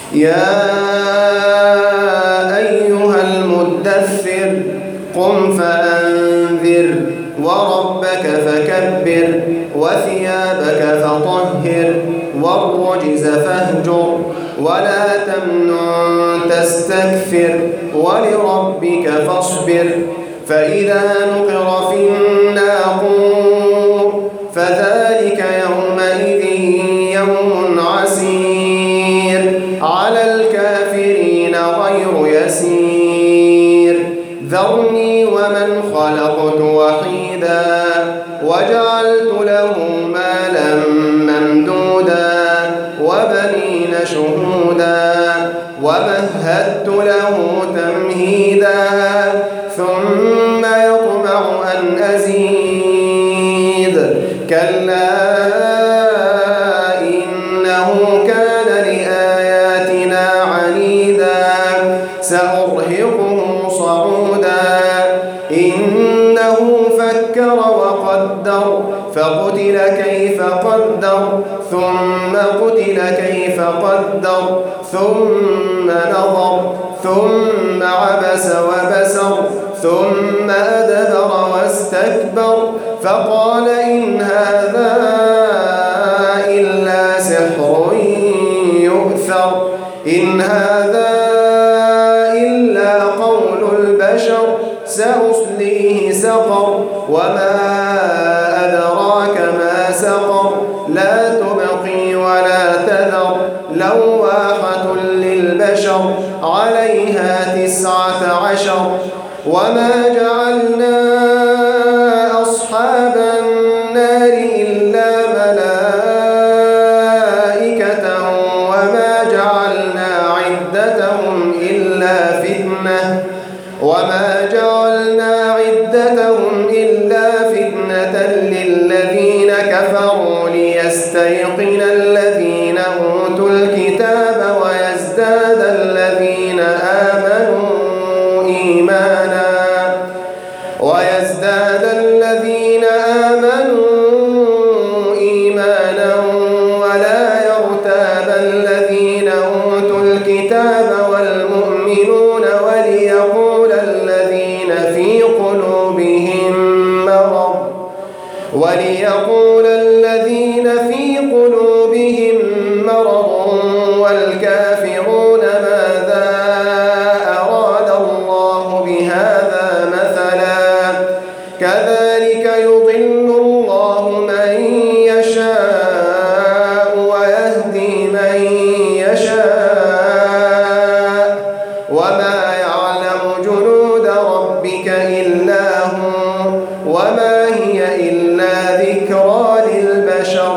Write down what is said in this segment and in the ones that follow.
يا أيها المدثر قم فأنذر وربك فكبر وثيابك فطهر والرجز فاهجر ولا تمنن تستكثر ولربك فاصبر فإذا نقر في الناقور فذلك يومئذ يوم عسير على الكافرين غير يسير ذرني ومن خلقت وحيدا وجعلت له مالا ممدودا وبنين شهودا ومهدت له تمهيدا ثم يطمع أن أزيد كلا إنه كان لآياتنا عنيدا سأرهقه صعودا إنه فكر وقدر فقتل كيف قدر ثم قتل كيف قدر ثم نظر ثم عبس وبسر ثم أدبر واستكبر فقال إن هذا إلا سحر يؤثر إن هذا إلا قول البشر سأصليه سقر وما أدراك ما سقر لا تبقي ولا تذر لواحة للبشر عليها 19 وما جعلنا أصحاب النار إلا ملائكة وما جعلنا عدتهم إلا فتنة للذين كفروا ليستيقن الذين أوتوا الكتاب ويزداد الذين آمنوا إيمانا ولا يرتاب الذين أوتوا الكتاب والمؤمنون وليقول الذين في قلوبهم مرض والكافرون ماذا أراد الله بهذا مثلا كذلك يضل الله من يشاء ويهدي من يشاء وما يعلم جنود ربك إلا هو وما هي إلا ذكرى للبشر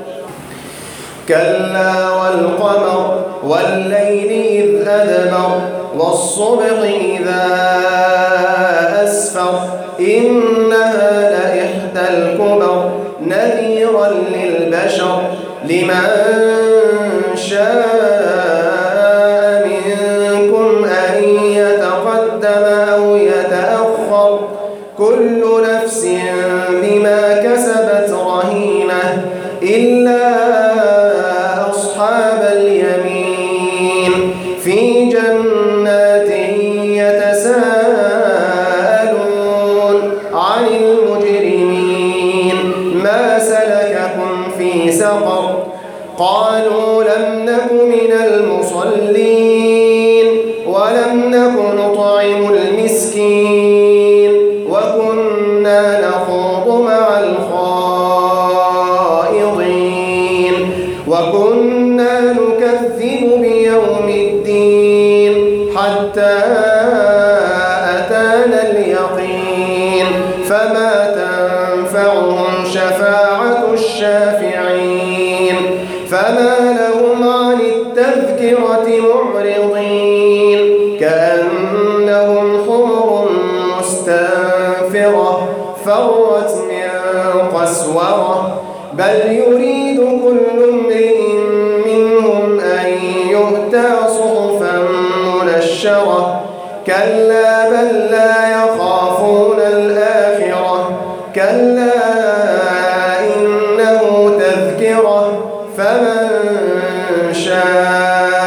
كلا والقمر والليل إذ أدبر والصبح إذا أسفر إنها لإحدى الكبر نذيرا للبشر لمن شاء منكم أن يتقدم أو يتأخر كل نفس بما كسبت رهينة إلا أصحاب اليمين في جنات يتساءلون عن المجرمين ما سلككم في سقر قالوا لم نك من المصلين ولم نك نطعم المسكين وكنا نخوض مع الخائضين وكنا نكذب بيوم الدين حتى أتانا اليقين فما تنفعهم شفاعة الشافعين فما لهم عن التذكرة معرضين كأنهم حمر مستنفرة فرت من قسورة بل يريد كل امرئ منهم أن يؤتى صحفا منشرة كلا بل لا يخافون الآخرة كلا إنه تذكرة فمن شاء